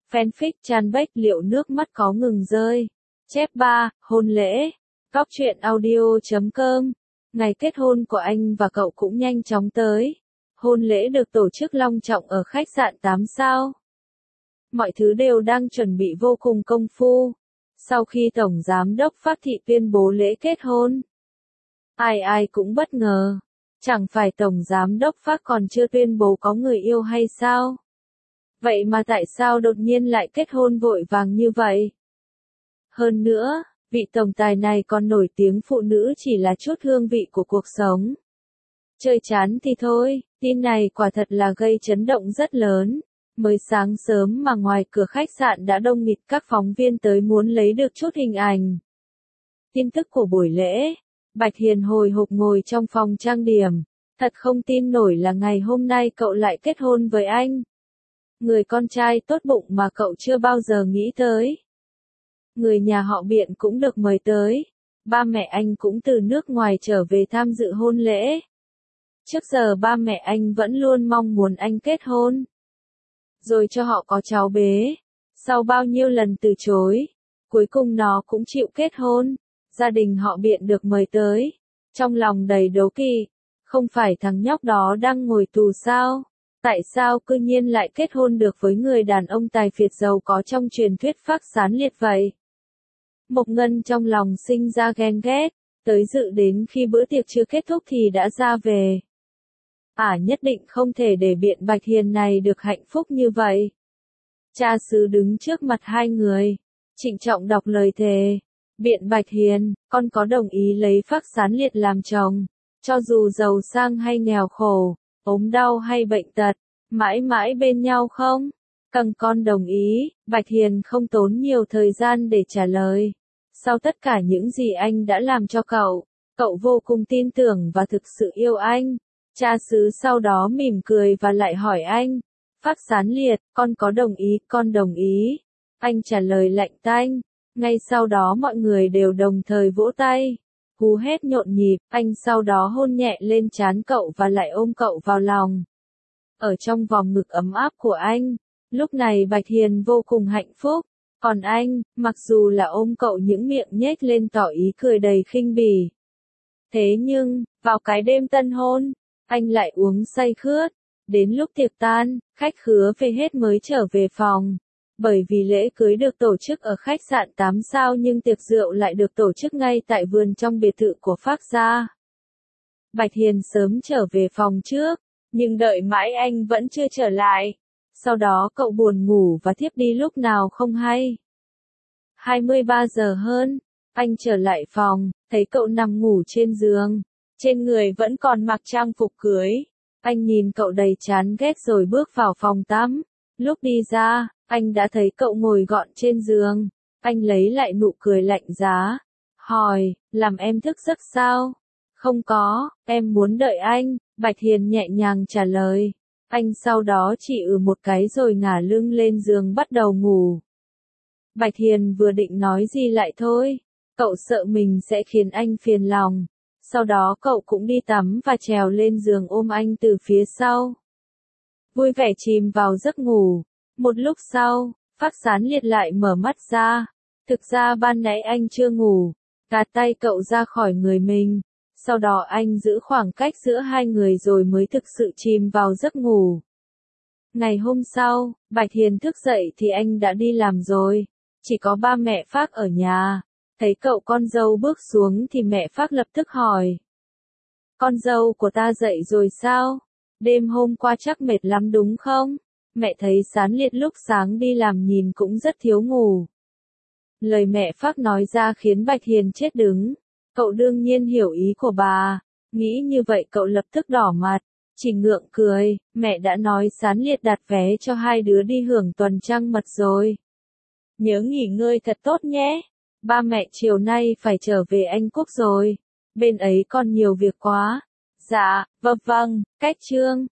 Fanfic Chanbếch liệu nước mắt có ngừng rơi. Chép 3, hôn lễ. Cóc truyện audio.com. Ngày kết hôn của anh và cậu cũng nhanh chóng tới. Hôn lễ được tổ chức long trọng ở khách sạn 8 sao. Mọi thứ đều đang chuẩn bị vô cùng công phu. Sau khi Tổng Giám đốc Phát Thị tuyên bố lễ kết hôn, ai cũng bất ngờ. Chẳng phải Tổng Giám đốc Phát còn chưa tuyên bố có người yêu hay sao? Vậy mà tại sao đột nhiên lại kết hôn vội vàng như vậy? Hơn nữa, vị tổng tài này còn nổi tiếng phụ nữ chỉ là chút hương vị của cuộc sống. Chơi chán thì thôi, tin này quả thật là gây chấn động rất lớn. Mới sáng sớm mà ngoài cửa khách sạn đã đông nghịt các phóng viên tới muốn lấy được chút hình ảnh. Tin tức của buổi lễ, Bạch Hiền hồi hộp ngồi trong phòng trang điểm. Thật không tin nổi là ngày hôm nay cậu lại kết hôn với anh. Người con trai tốt bụng mà cậu chưa bao giờ nghĩ tới. Người nhà họ Biện cũng được mời tới. Ba mẹ anh cũng từ nước ngoài trở về tham dự hôn lễ. Trước giờ ba mẹ anh vẫn luôn mong muốn anh kết hôn, rồi cho họ có cháu bế. Sau bao nhiêu lần từ chối, cuối cùng nó cũng chịu kết hôn. Gia đình họ Biện được mời tới. Trong lòng đầy đố kỵ, không phải thằng nhóc đó đang ngồi tù sao? Tại sao cư nhiên lại kết hôn được với người đàn ông tài phiệt giàu có trong truyền thuyết Phác Sán Liệt vậy? Mộc Ngân trong lòng sinh ra ghen ghét, tới dự đến khi bữa tiệc chưa kết thúc thì đã ra về. Nhất định không thể để Biện Bạch Hiền này được hạnh phúc như vậy. Cha xứ đứng trước mặt hai người, trịnh trọng đọc lời thề. Biện Bạch Hiền, con có đồng ý lấy Phác Sán Liệt làm chồng, cho dù giàu sang hay nghèo khổ, ốm đau hay bệnh tật, mãi mãi bên nhau không? Con đồng ý. Bạch Hiền không tốn nhiều thời gian để trả lời. Sau tất cả những gì anh đã làm cho cậu vô cùng tin tưởng và thực sự yêu anh. Cha xứ sau đó mỉm cười và lại hỏi anh, Phác Sán Liệt, con có đồng ý? Con đồng ý. Anh trả lời lạnh tanh. Ngay sau đó mọi người đều đồng thời vỗ tay. Hú hét nhộn nhịp. Anh sau đó hôn nhẹ lên trán cậu và lại ôm cậu vào lòng. Ở trong vòng ngực ấm áp của anh, lúc này Bạch Hiền vô cùng hạnh phúc. Còn anh, mặc dù là ôm cậu những miệng nhếch lên tỏ ý cười đầy khinh bỉ. Thế nhưng, vào cái đêm tân hôn, anh lại uống say khướt. Đến lúc tiệc tan, khách khứa về hết mới trở về phòng. Bởi vì lễ cưới được tổ chức ở khách sạn 8 sao nhưng tiệc rượu lại được tổ chức ngay tại vườn trong biệt thự của Phác gia. Bạch Hiền sớm trở về phòng trước, nhưng đợi mãi anh vẫn chưa trở lại. Sau đó cậu buồn ngủ và thiếp đi lúc nào không hay. 23 giờ hơn, anh trở lại phòng, thấy cậu nằm ngủ trên giường. Trên người vẫn còn mặc trang phục cưới. Anh nhìn cậu đầy chán ghét rồi bước vào phòng tắm. Lúc đi ra, anh đã thấy cậu ngồi gọn trên giường. Anh lấy lại nụ cười lạnh giá. Hỏi, làm em thức giấc sao? Không có, em muốn đợi anh. Bạch Hiền nhẹ nhàng trả lời. Anh sau đó chỉ một cái rồi ngả lưng lên giường bắt đầu ngủ. Bạch Hiền vừa định nói gì lại thôi. Cậu sợ mình sẽ khiến anh phiền lòng. Sau đó cậu cũng đi tắm và trèo lên giường ôm anh từ phía sau. Vui vẻ chìm vào giấc ngủ. Một lúc sau, Phác Sán Liệt lại mở mắt ra. Thực ra ban nãy anh chưa ngủ. Gạt tay cậu ra khỏi người mình. Sau đó anh giữ khoảng cách giữa hai người rồi mới thực sự chìm vào giấc ngủ. Ngày hôm sau, Bạch Hiền thức dậy thì anh đã đi làm rồi. Chỉ có ba mẹ Phác ở nhà. Thấy cậu con dâu bước xuống thì mẹ Phác lập tức hỏi. Con dâu của ta dậy rồi sao? Đêm hôm qua chắc mệt lắm đúng không? Mẹ thấy Sán Liệt lúc sáng đi làm nhìn cũng rất thiếu ngủ. Lời mẹ Phác nói ra khiến Bạch Hiền chết đứng. Cậu đương nhiên hiểu ý của bà. Nghĩ như vậy cậu lập tức đỏ mặt. Chỉ ngượng cười. Mẹ đã nói Sán Liệt đặt vé cho hai đứa đi hưởng tuần trăng mật rồi. Nhớ nghỉ ngơi thật tốt nhé. Ba mẹ chiều nay phải trở về Anh Quốc rồi. Bên ấy còn nhiều việc quá. Dạ, vâng, cách chương.